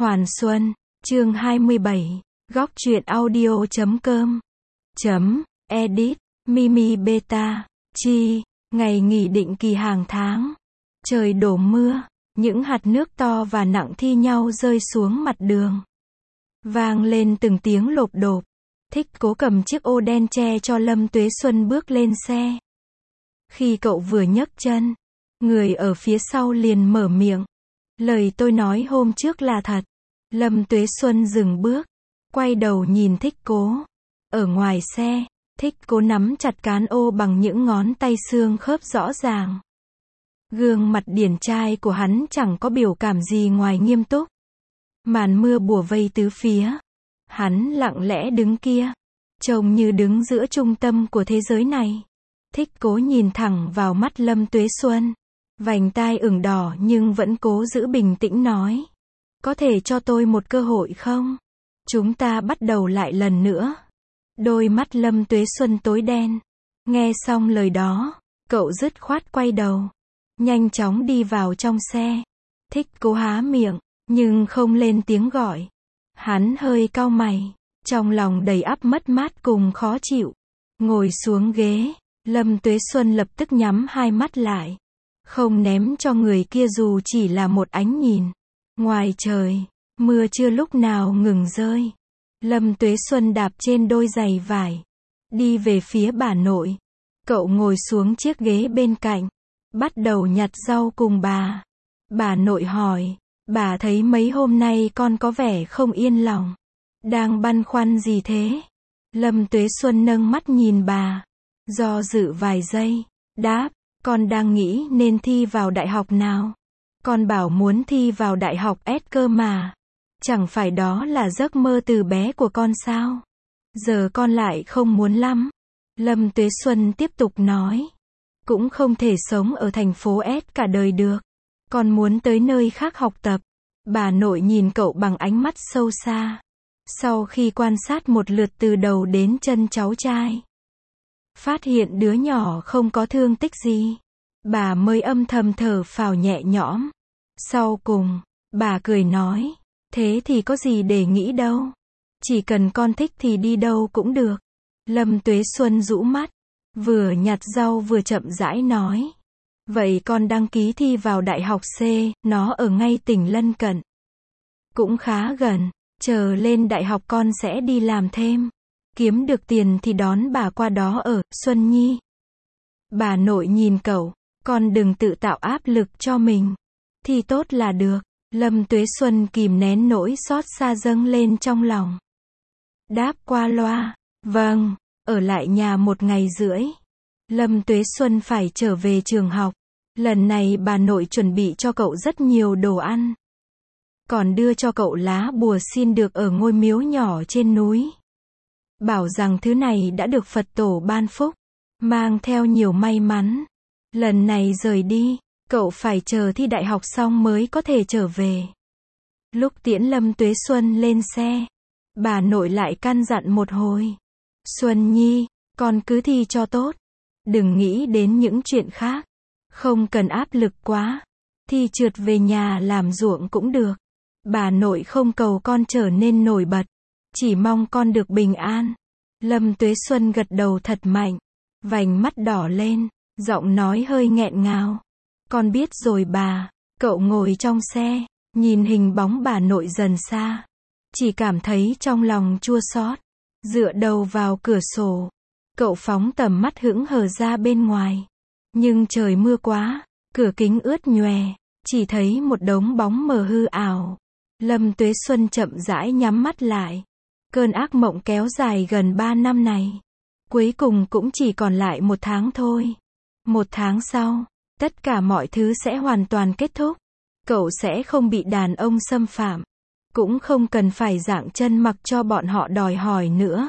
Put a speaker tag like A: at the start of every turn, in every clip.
A: Hoàn Xuân, chương 27, góc truyện audio.com, edit, Mimi Beta, chi, ngày nghỉ định kỳ hàng tháng. Trời đổ mưa, những hạt nước to và nặng thi nhau rơi xuống mặt đường. Vang lên từng tiếng lộp độp. Thích Cố cầm chiếc ô đen che cho Lâm Tuế Xuân bước lên xe. Khi cậu vừa nhấc chân, người ở phía sau liền mở miệng. Lời tôi nói hôm trước là thật. Lâm Tuế Xuân dừng bước, quay đầu nhìn Thích Cố. Ở ngoài xe, Thích Cố nắm chặt cán ô bằng những ngón tay xương khớp rõ ràng. Gương mặt điển trai của hắn chẳng có biểu cảm gì ngoài nghiêm túc. Màn mưa bùa vây tứ phía. Hắn lặng lẽ đứng kia, trông như đứng giữa trung tâm của thế giới này. Thích Cố nhìn thẳng vào mắt Lâm Tuế Xuân, vành tai ửng đỏ nhưng vẫn cố giữ bình tĩnh nói. Có thể cho tôi một cơ hội không? Chúng ta bắt đầu lại lần nữa. Đôi mắt Lâm Tuế Xuân tối đen. Nghe xong lời đó, cậu dứt khoát quay đầu, nhanh chóng đi vào trong xe. Thích Cố há miệng, nhưng không lên tiếng gọi. Hắn hơi cau mày, trong lòng đầy ắp mất mát cùng khó chịu. Ngồi xuống ghế, Lâm Tuế Xuân lập tức nhắm hai mắt lại, không ném cho người kia dù chỉ là một ánh nhìn. Ngoài trời, mưa chưa lúc nào ngừng rơi. Lâm Tuế Xuân đạp trên đôi giày vải, đi về phía bà nội. Cậu ngồi xuống chiếc ghế bên cạnh, bắt đầu nhặt rau cùng bà. Bà nội hỏi, bà thấy mấy hôm nay con có vẻ không yên lòng. Đang băn khoăn gì thế? Lâm Tuế Xuân nâng mắt nhìn bà, do dự vài giây, đáp, con đang nghĩ nên thi vào đại học nào. Con bảo muốn thi vào đại học S cơ mà. Chẳng phải đó là giấc mơ từ bé của con sao? Giờ con lại không muốn lắm. Lâm Tuế Xuân tiếp tục nói. Cũng không thể sống ở thành phố S cả đời được. Con muốn tới nơi khác học tập. Bà nội nhìn cậu bằng ánh mắt sâu xa. Sau khi quan sát một lượt từ đầu đến chân cháu trai, phát hiện đứa nhỏ không có thương tích gì, bà mới âm thầm thở phào nhẹ nhõm. Sau cùng, bà cười nói, thế thì có gì để nghĩ đâu. Chỉ cần con thích thì đi đâu cũng được. Lâm Tuế Xuân rũ mắt, vừa nhặt rau vừa chậm rãi nói. Vậy con đăng ký thi vào đại học C, nó ở ngay tỉnh lân cận. Cũng khá gần, chờ lên đại học con sẽ đi làm thêm. Kiếm được tiền thì đón bà qua đó ở, Xuân Nhi. Bà nội nhìn cậu, con đừng tự tạo áp lực cho mình. Thì tốt là được. Lâm Tuế Xuân kìm nén nỗi xót xa dâng lên trong lòng. Đáp qua loa, vâng, ở lại nhà 1 ngày rưỡi. Lâm Tuế Xuân phải trở về trường học. Lần này bà nội chuẩn bị cho cậu rất nhiều đồ ăn. Còn đưa cho cậu lá bùa xin được ở ngôi miếu nhỏ trên núi. Bảo rằng thứ này đã được Phật tổ ban phúc, mang theo nhiều may mắn. Lần này rời đi, cậu phải chờ thi đại học xong mới có thể trở về. Lúc tiễn Lâm Tuế Xuân lên xe, bà nội lại căn dặn một hồi. Xuân Nhi, con cứ thi cho tốt. Đừng nghĩ đến những chuyện khác. Không cần áp lực quá. Thi trượt về nhà làm ruộng cũng được. Bà nội không cầu con trở nên nổi bật, chỉ mong con được bình an. Lâm Tuế Xuân gật đầu thật mạnh, vành mắt đỏ lên, giọng nói hơi nghẹn ngào. Con biết rồi bà. Cậu ngồi trong xe, nhìn hình bóng bà nội dần xa, chỉ cảm thấy trong lòng chua xót. Dựa đầu vào cửa sổ, cậu phóng tầm mắt hững hờ ra bên ngoài. Nhưng trời mưa quá, cửa kính ướt nhòe, chỉ thấy một đống bóng mờ hư ảo. Lâm Tuế Xuân chậm rãi nhắm mắt lại. Cơn ác mộng kéo dài gần 3 năm này, cuối cùng cũng chỉ còn lại 1 tháng thôi. 1 tháng sau, tất cả mọi thứ sẽ hoàn toàn kết thúc. Cậu sẽ không bị đàn ông xâm phạm, cũng không cần phải dạng chân mặc cho bọn họ đòi hỏi nữa.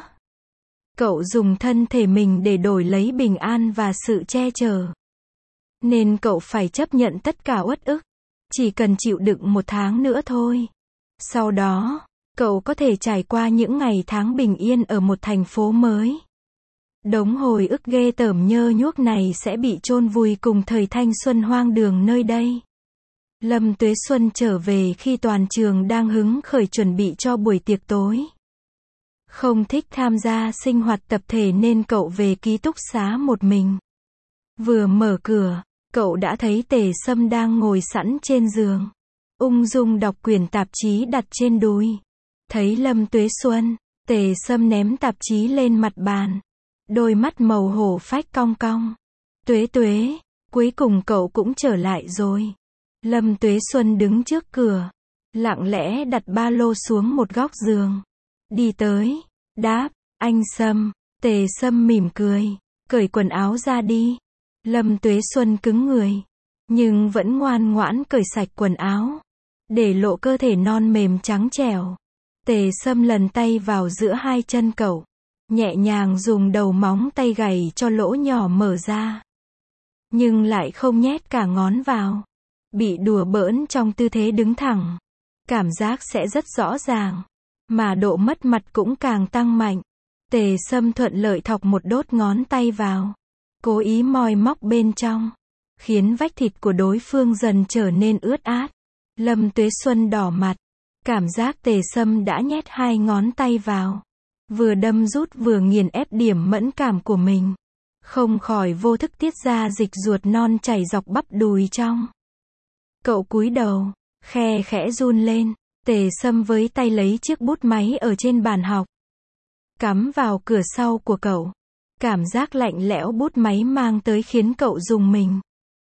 A: Cậu dùng thân thể mình để đổi lấy bình an và sự che chở. Nên cậu phải chấp nhận tất cả uất ức. Chỉ cần chịu đựng 1 tháng nữa thôi. Sau đó, cậu có thể trải qua những ngày tháng bình yên ở một thành phố mới. Đống hồi ức ghê tởm nhơ nhuốc này sẽ bị chôn vùi cùng thời thanh xuân hoang đường nơi đây. Lâm Tuế Xuân trở về khi toàn trường đang hứng khởi chuẩn bị cho buổi tiệc tối. Không thích tham gia sinh hoạt tập thể nên cậu về ký túc xá một mình. Vừa mở cửa, cậu đã thấy Tề Sâm đang ngồi sẵn trên giường, ung dung đọc quyển tạp chí đặt trên đùi. Thấy Lâm Tuế Xuân, Tề Sâm ném tạp chí lên mặt bàn, đôi mắt màu hổ phách cong cong. Tuế Tuế, cuối cùng cậu cũng trở lại rồi. Lâm Tuế Xuân đứng trước cửa, lặng lẽ đặt ba lô xuống một góc giường. Đi tới, đáp, anh Sâm. Tề Sâm mỉm cười, cởi quần áo ra đi. Lâm Tuế Xuân cứng người, nhưng vẫn ngoan ngoãn cởi sạch quần áo, để lộ cơ thể non mềm trắng trẻo. Tề Sâm lần tay vào giữa hai chân cậu, nhẹ nhàng dùng đầu móng tay gảy cho lỗ nhỏ mở ra. Nhưng lại không nhét cả ngón vào. Bị đùa bỡn trong tư thế đứng thẳng, cảm giác sẽ rất rõ ràng, mà độ mất mặt cũng càng tăng mạnh. Tề Sâm thuận lợi thọc một đốt ngón tay vào, cố ý moi móc bên trong, khiến vách thịt của đối phương dần trở nên ướt át. Lâm Tuế Xuân đỏ mặt, cảm giác Tề Sâm đã nhét hai ngón tay vào, vừa đâm rút vừa nghiền ép điểm mẫn cảm của mình, không khỏi vô thức tiết ra dịch ruột non chảy dọc bắp đùi trong. Cậu cúi đầu, khe khẽ run lên. Tề Sâm với tay lấy chiếc bút máy ở trên bàn học, cắm vào cửa sau của cậu. Cảm giác lạnh lẽo bút máy mang tới khiến cậu rùng mình.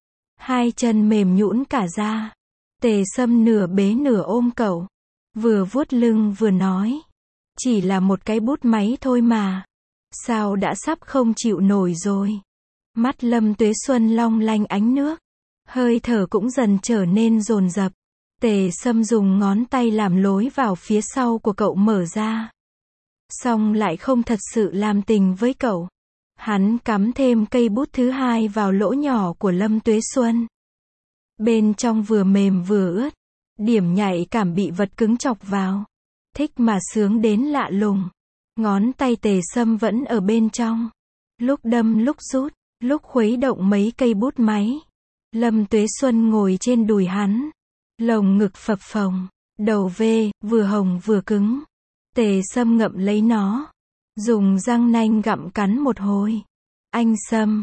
A: Hai chân mềm nhũn cả ra. Tề Sâm nửa bế nửa ôm cậu, vừa vuốt lưng vừa nói, chỉ là một cái bút máy thôi mà, sao đã sắp không chịu nổi rồi. Mắt Lâm Tuế Xuân long lanh ánh nước, hơi thở cũng dần trở nên dồn dập. Tề Sâm dùng ngón tay làm lối vào phía sau của cậu mở ra. Xong lại không thật sự làm tình với cậu. Hắn cắm thêm cây bút thứ hai vào lỗ nhỏ của Lâm Tuế Xuân. Bên trong vừa mềm vừa ướt. Điểm nhạy cảm bị vật cứng chọc vào. Thích mà sướng đến lạ lùng. Ngón tay Tề Sâm vẫn ở bên trong. Lúc đâm lúc rút, lúc khuấy động mấy cây bút máy. Lâm Tuế Xuân ngồi trên đùi hắn. Lồng ngực phập phồng, đầu vừa hồng vừa cứng. Tề Sâm ngậm lấy nó, dùng răng nanh gặm cắn một hồi. Anh Sâm,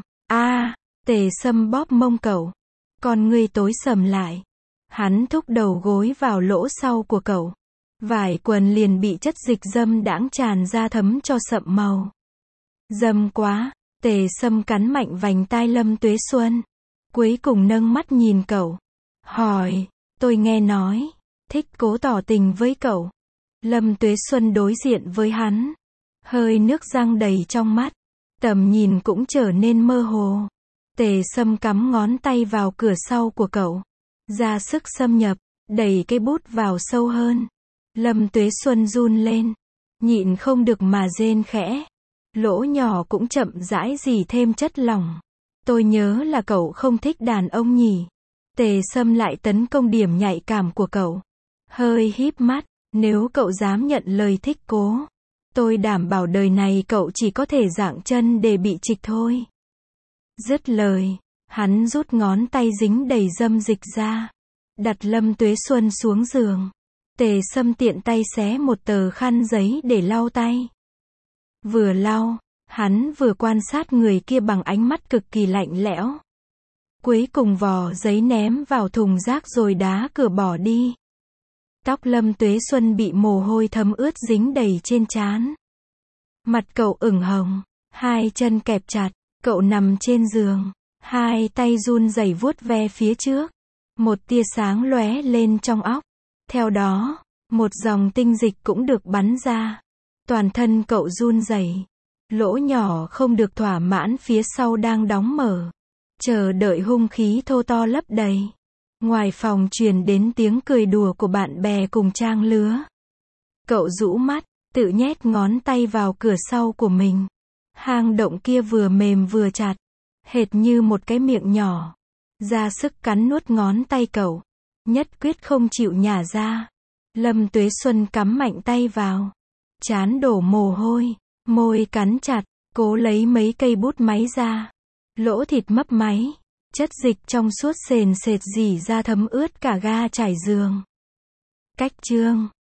A: Tề Sâm bóp mông cậu, con ngươi tối sầm lại. Hắn thúc đầu gối vào lỗ sau của cậu. Vải quần liền bị chất dịch dâm đãng tràn ra thấm cho sậm màu. Dâm quá. Tề Sâm cắn mạnh vành tai Lâm Tuế Xuân, cuối cùng nâng mắt nhìn cậu, hỏi, tôi nghe nói, thích cố tỏ tình với cậu. Lâm Tuế Xuân đối diện với hắn, hơi nước răng đầy trong mắt, tầm nhìn cũng trở nên mơ hồ. Tề Sâm cắm ngón tay vào cửa sau của cậu, ra sức xâm nhập, đẩy cái bút vào sâu hơn. Lâm Tuế Xuân run lên, nhịn không được mà rên khẽ. Lỗ nhỏ cũng chậm rãi rỉ thêm chất lỏng. Tôi nhớ là cậu không thích đàn ông nhỉ. Tề Sâm lại tấn công điểm nhạy cảm của cậu. Hơi híp mắt, nếu cậu dám nhận lời thích cố, tôi đảm bảo đời này cậu chỉ có thể giạng chân để bị trịch thôi. Dứt lời, hắn rút ngón tay dính đầy dâm dịch ra, đặt Lâm Tuế Xuân xuống giường. Tề Sâm tiện tay xé một tờ khăn giấy để lau tay. Vừa lau, hắn vừa quan sát người kia bằng ánh mắt cực kỳ lạnh lẽo. Cuối cùng vò giấy ném vào thùng rác rồi đá cửa bỏ đi. Tóc Lâm Tuế Xuân bị mồ hôi thấm ướt dính đầy trên trán. Mặt cậu ửng hồng, hai chân kẹp chặt, cậu nằm trên giường, hai tay run rẩy vuốt ve phía trước. Một tia sáng lóe lên trong óc. Theo đó, một dòng tinh dịch cũng được bắn ra. Toàn thân cậu run rẩy, lỗ nhỏ không được thỏa mãn phía sau đang đóng mở, chờ đợi hung khí thô to lấp đầy. Ngoài phòng truyền đến tiếng cười đùa của bạn bè cùng trang lứa. Cậu rũ mắt, tự nhét ngón tay vào cửa sau của mình. Hang động kia vừa mềm vừa chặt, hệt như một cái miệng nhỏ. Ra sức cắn nuốt ngón tay cậu, nhất quyết không chịu nhả ra. Lâm Tuế Xuân cắm mạnh tay vào, trán đổ mồ hôi, môi cắn chặt, cố lấy mấy cây bút máy ra. Lỗ thịt mấp máy, Chất dịch trong suốt sền sệt rỉ ra thấm ướt cả ga trải giường. Cách chương